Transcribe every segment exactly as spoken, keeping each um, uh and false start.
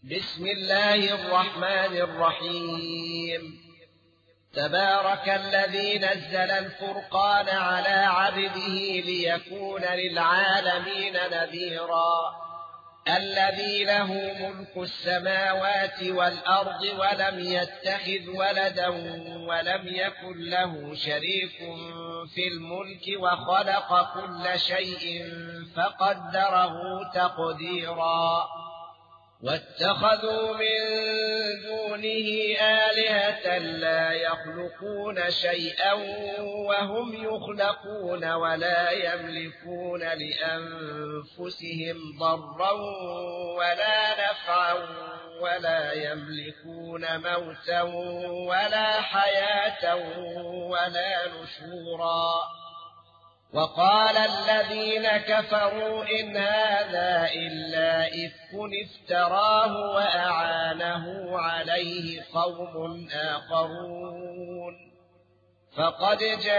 بسم الله الرحمن الرحيم. تبارك الذي نزل الفرقان على عبده ليكون للعالمين نذيرا. الذي له ملك السماوات والأرض ولم يتخذ ولدا ولم يكن له شريك في الملك وخلق كل شيء فقدره تقديرا. واتخذوا من دونه آلهة لا يخلقون شيئا وهم يخلقون ولا يملكون لأنفسهم ضرا ولا نفعا ولا يملكون موتا ولا حياة ولا نشورا. وقال الذين كفروا إن هذا إلا إفك افتراه وأعانه عليه قوم آخرون فقد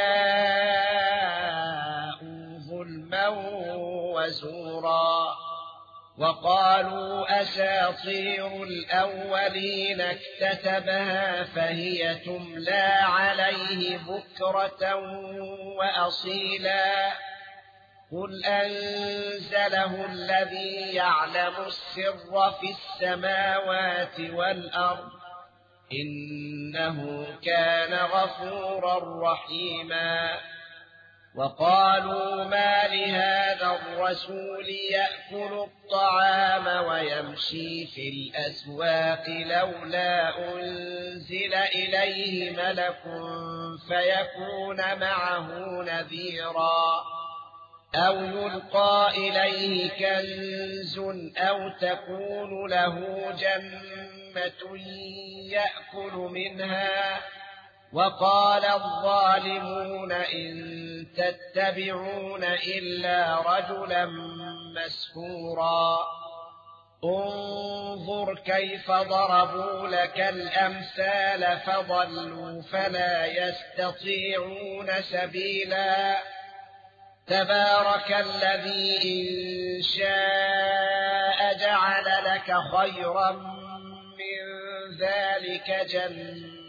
جاءوا ظلما وزورا. وقالوا أساطير الأولين اكتتبها فهي تملى عليه بكرة وأصيلا. قل أنزله الذي يعلم السر في السماوات والأرض إنه كان غفورا رحيما. وقالوا ما لهذا الرسول يأكل الطعام ويمشي في الأسواق لولا أنزل إليه ملك فيكون معه نذيرا. أو يلقى إليه كنز أو تكون له جنة يأكل منها. وقال الظالمون إن تتبعون إلا رجلا مسحورا. انظر كيف ضربوا لك الأمثال فضلوا فلا يستطيعون سبيلا. تبارك الذي إن شاء جعل لك خيرا من ذلك جنات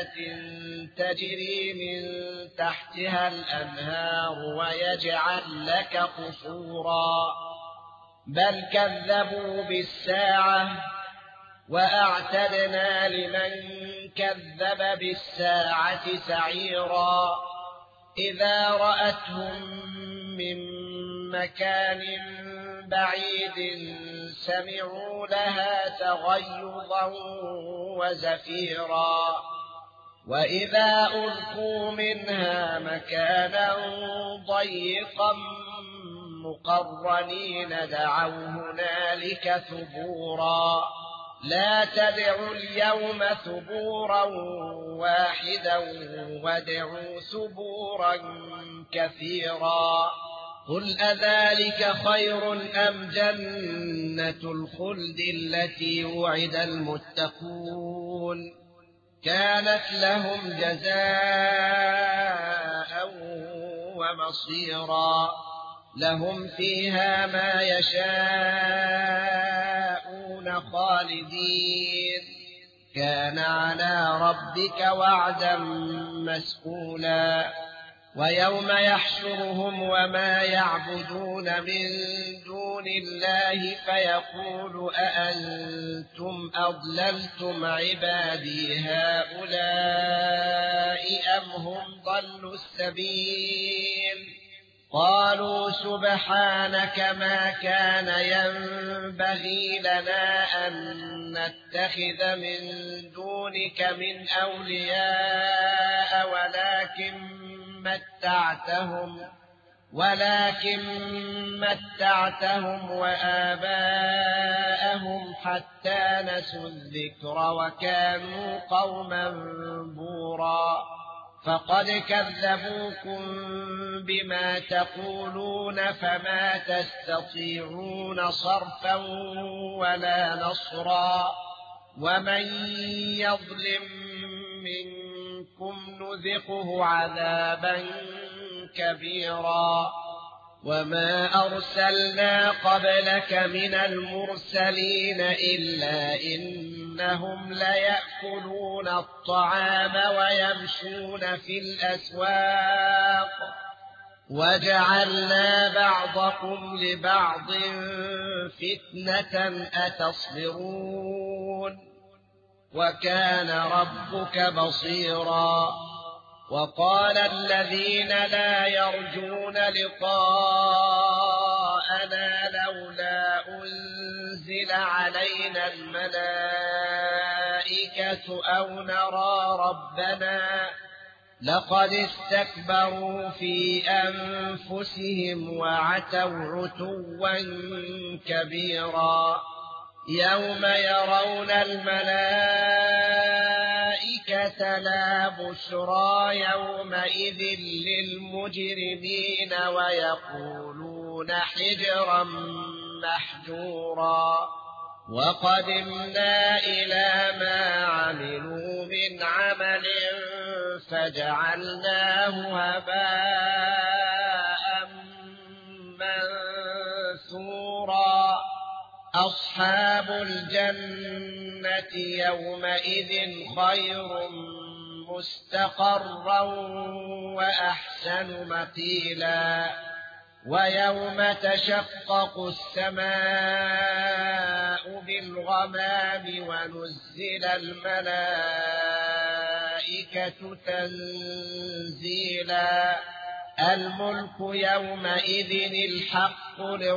تجري من تحتها الأنهار ويجعل لك قصورا. بل كذبوا بالساعة وأعتدنا لمن كذب بالساعة سعيرا. إذا رأتهم من مكان بعيد سمعوا لها تغيظا وزفيرا. وإذا ألقوا منها مكانا ضيقا مقرنين دعوا هنالك ثبورا. لا تدعوا اليوم ثبورا واحدا وادعوا ثبورا كثيرا. قل أذلك خير أم جنة الخلد التي وعد المتقون كانت لهم جزاء ومصيرا. لهم فيها ما يشاءون خالدين كان على ربك وعدا مسئولا. ويوم يحشرهم وما يعبدون من دون الله فيقول أأنتم أضللتم عبادي هؤلاء أم هم ضلوا السبيل. قالوا سبحانك ما كان ينبغي لنا أن نتخذ من دونك من أولياء ولكن متعتهم ولكن متعتهم وآباءهم حتى نسوا الذكر وكانوا قوما بورا. فقد كذبوكم بما تقولون فما تستطيعون صرفا ولا نصرا. ومن يظلم منكم نذقه عذابا كبيرا. وما أرسلنا قبلك من المرسلين إلا إنهم ليأكلون الطعام ويمشون في الأسواق وجعلنا بعضكم لبعض فتنة أتصبرون وكان ربك بصيرا. وقال الذين لا يرجون لقاءنا لولا أنزل علينا الملائكة أو نرى ربنا لقد استكبروا في أنفسهم وعتوا عتوا كبيرا. يوم يرون الملائكة لا بشرى يومئذ للمجرمين ويقولون حجرا محجورا. وقدمنا إلى ما عملوا من عمل فجعلناه هباء منثورا. أصحاب الجنة يومئذ خير مستقرا وأحسن مقيلا. ويوم تشقق السماء بالغمام ونزل الملائكة تنزيلا. الملك يومئذ الحق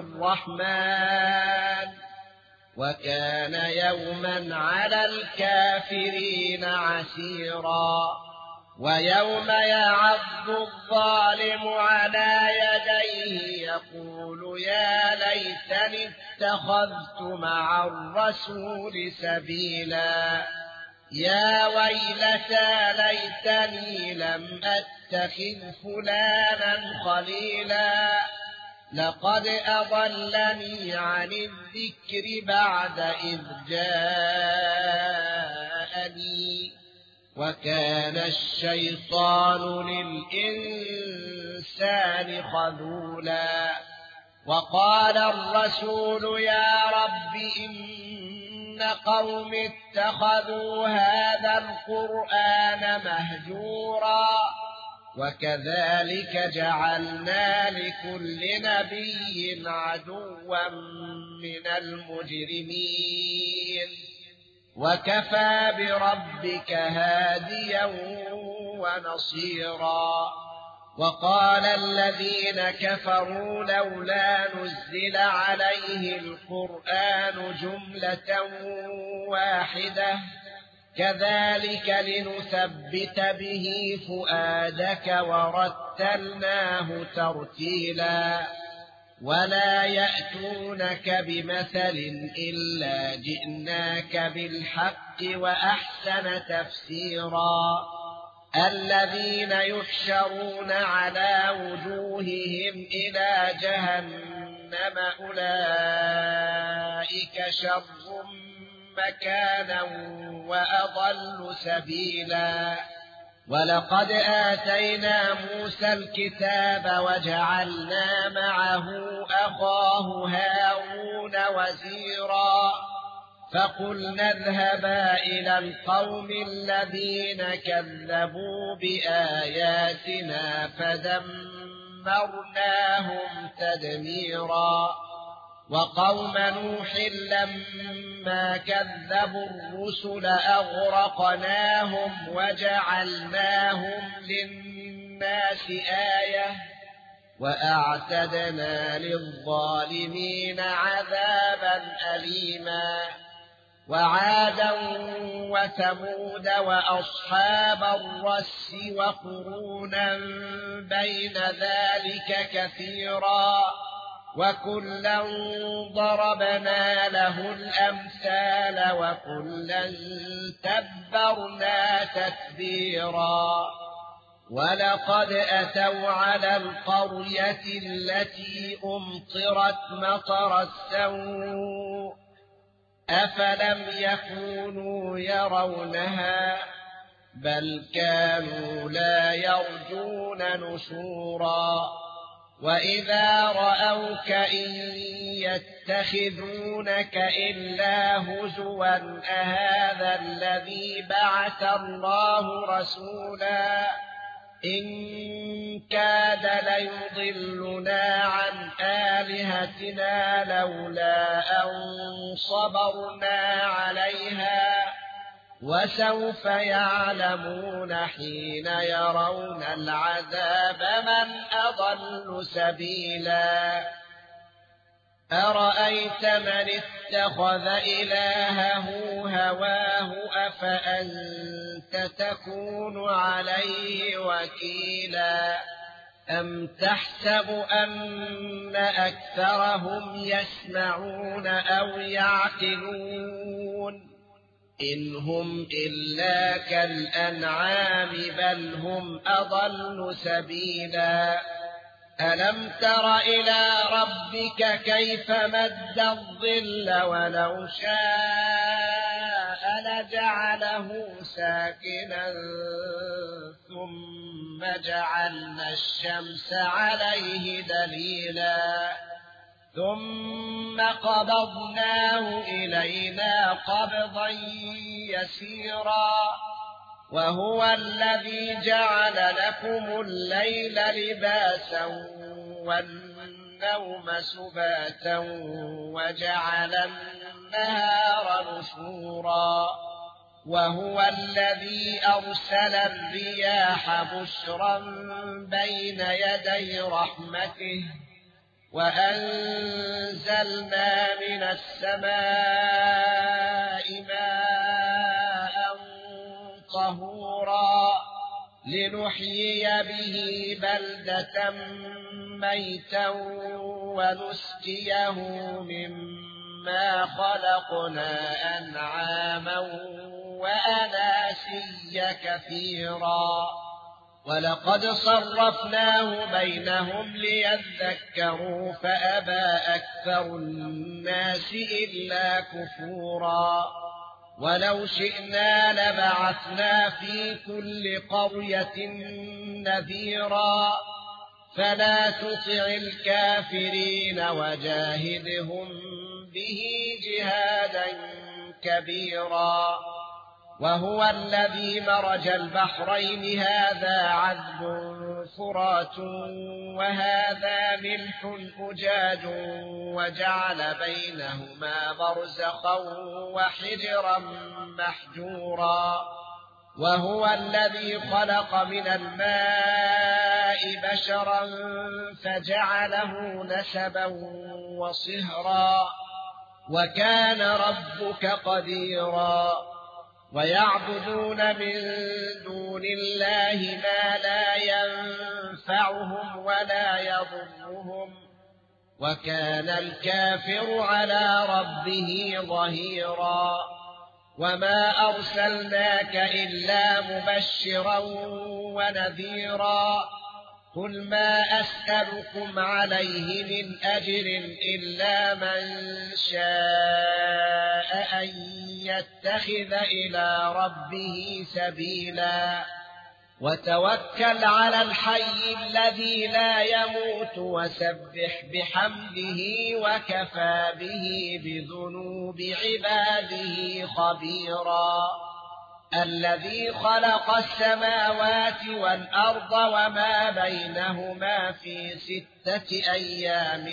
للرحمن وكان يوما على الكافرين عسيرا. ويوم يعض الظالم على يديه يقول يا ليتني اتخذت مع الرسول سبيلا. يا ويلتى ليتني لم أتخذ فلانا خليلا لقد أضلني عن الذكر بعد إذ جاءني وكان الشيطان للإنسان خذولا. وقال الرسول يا رب إن قوم اتخذوا هذا القرآن مهجورا. وكذلك جعلنا لكل نبي عدوا من المجرمين وكفى بربك هاديا ونصيرا. وقال الذين كفروا لولا نزل عليه القرآن جملة واحدة كذلك لنثبت به فؤادك ورتلناه ترتيلا. ولا يأتونك بمثل إلا جئناك بالحق وأحسن تفسيرا. الذين يحشرون على وجوههم إلى جهنم أولئك شر مكانا وأضل سبيلا. ولقد آتينا موسى الكتاب وجعلنا معه أخاه هارون وزيرا. فقلنا اذهبا إلى القوم الذين كذبوا بآياتنا فدمرناهم تدميرا. وقوم نوح لما كذبوا الرسل أغرقناهم وجعلناهم للناس آية وأعتدنا للظالمين عذابا أليما. وعادا وثمود وأصحاب الرس وقرونا بين ذلك كثيرا وكلا ضربنا له الأمثال وكلا تبرنا تتبيرا. ولقد أتوا على القرية التي أمطرت مطر السوء أفلم يكونوا يرونها بل كانوا لا يرجون نشورا. وإذا رأوك إن يتخذونك إلا هزوا أهذا الذي بعث الله رسولا إن كاد ليضلنا عن آلهتنا لولا أن صبرنا عليها وسوف يعلمون حين يرون العذاب من أضل سبيلا أرأيت من اتخذ إلهه هواه أفأنت تكون عليه وكيلا أم تحسب أن أكثرهم يسمعون أو يعقلون إن هم إلا كالأنعام بل هم أضل سبيلا ألم تر إلى ربك كيف مد الظل ولو شاء لجعله ساكنا ثم جعلنا الشمس عليه دليلا ثم قبضناه إلينا قبضا يسيرا وهو الذي جعل لكم الليل لباسا والنوم سباتا وجعل النهار نشورا وهو الذي أرسل الرياح بشرا بين يدي رحمته وأنزلنا من السماء ماء طهورا لنحيي به بلدة ميتا ونسقيه مما خلقنا أنعاما وأناسيا كثيرا ولقد صرفناه بينهم ليذكروا فأبى أكثر الناس إلا كفورا ولو شئنا لبعثنا في كل قرية نذيرا فلا تطع الكافرين وجاهدهم به جهادا كبيرا وهو الذي مرج البحرين هذا عذب فرات وهذا ملح أجاج وجعل بينهما برزخا وحجرا محجورا وهو الذي خلق من الماء بشرا فجعله نسبا وصهرا وكان ربك قديرا ويعبدون من دون الله ما لا ينفعهم ولا يضرهم وكان الكافر على ربه ظهيرا وما أرسلناك إلا مبشرا ونذيرا قل ما أسألكم عليه من أجر إلا من شاء أن يتخذ إلى ربه سبيلا وتوكل على الحي الذي لا يموت وسبح بحمده وكفى به بذنوب عباده خبيرا الذي خلق السماوات والأرض وما بينهما في ستة أيام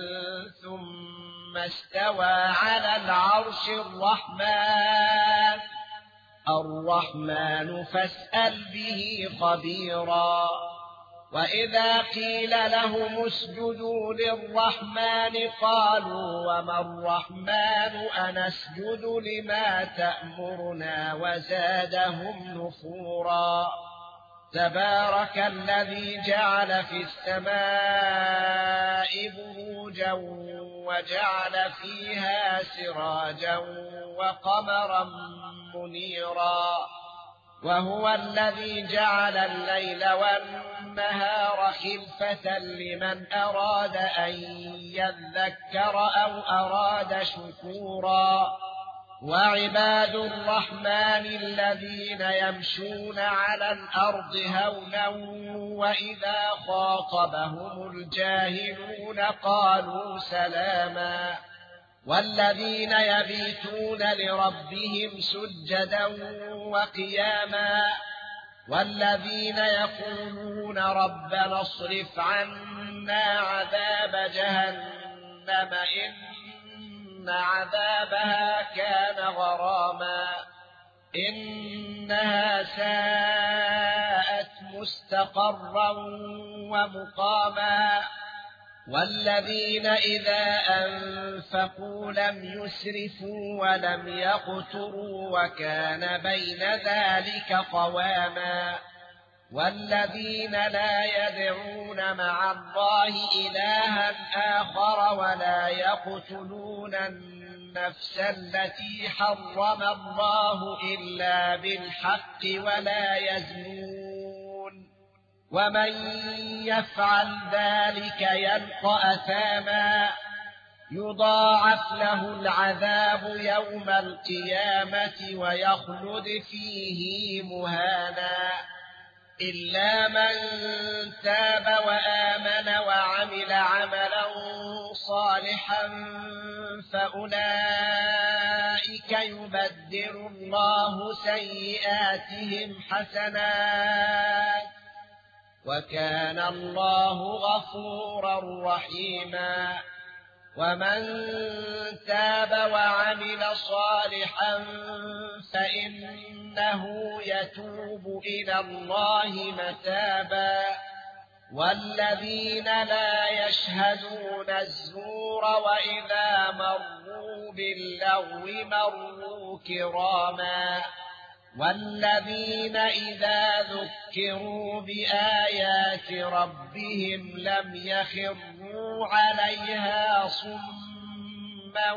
ثم استوى على العرش الرحمن الرحمن فاسأل به خبيرا وإذا قيل لهم اسجدوا للرحمن قالوا وما الرحمن أنسجد لما تأمرنا وزادهم نفورا تبارك الذي جعل في السماء بروجا وجعل فيها سراجا وقمرا منيرا وهو الذي جعل الليل والنهار خلفة لمن أراد أن يذكر أو أراد شكورا وعباد الرحمن الذين يمشون على الأرض هونا وإذا خاطبهم الجاهلون قالوا سلاما والذين يبيتون لربهم سجدا وقياما والذين يقولون ربنا اصرف عنا عذاب جهنم إن عذابها كان غراما إنها ساءت مستقرا ومقاما والذين إذا أنفقوا لم يسرفوا ولم يقتروا وكان بين ذلك قواما والذين لا يدعون مع الله إلها آخر ولا يقتلون النفس التي حرم الله إلا بالحق ولا يزنون ومن يفعل ذلك يلقى أثاما يضاعف له العذاب يوم القيامة ويخلد فيه مهانا إلا من تاب وآمن وعمل عملا صالحا فأولئك يبدل الله سيئاتهم حسنات وكان الله غفورا رحيما ومن تاب وعمل صالحا فإنه يتوب إلى الله متابا والذين لا يشهدون الزور وإذا مروا باللغو مروا كراما والذين إذا ذكروا بآيات ربهم لم يخروا عليها صما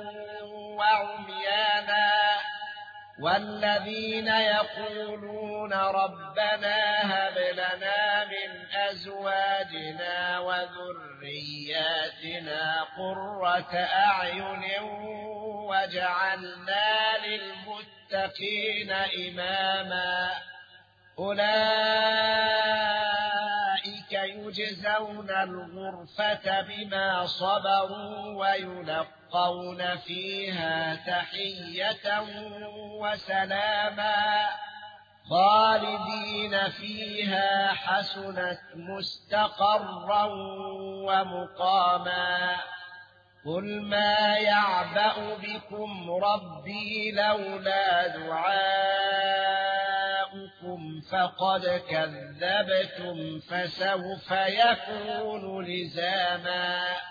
وعميانا والذين يقولون ربنا هب لنا من أزواجنا وذرياتنا قرة أعين واجعلنا للمتقين إماما أولئك يجزون الغرفة بما صبروا ويلقون فيها تحية وسلاما خالدين فيها حسنت مستقرا ومقاما قل ما يعبأ بكم ربي لولا دعاؤكم فقد كذبتم فسوف يكون لزاما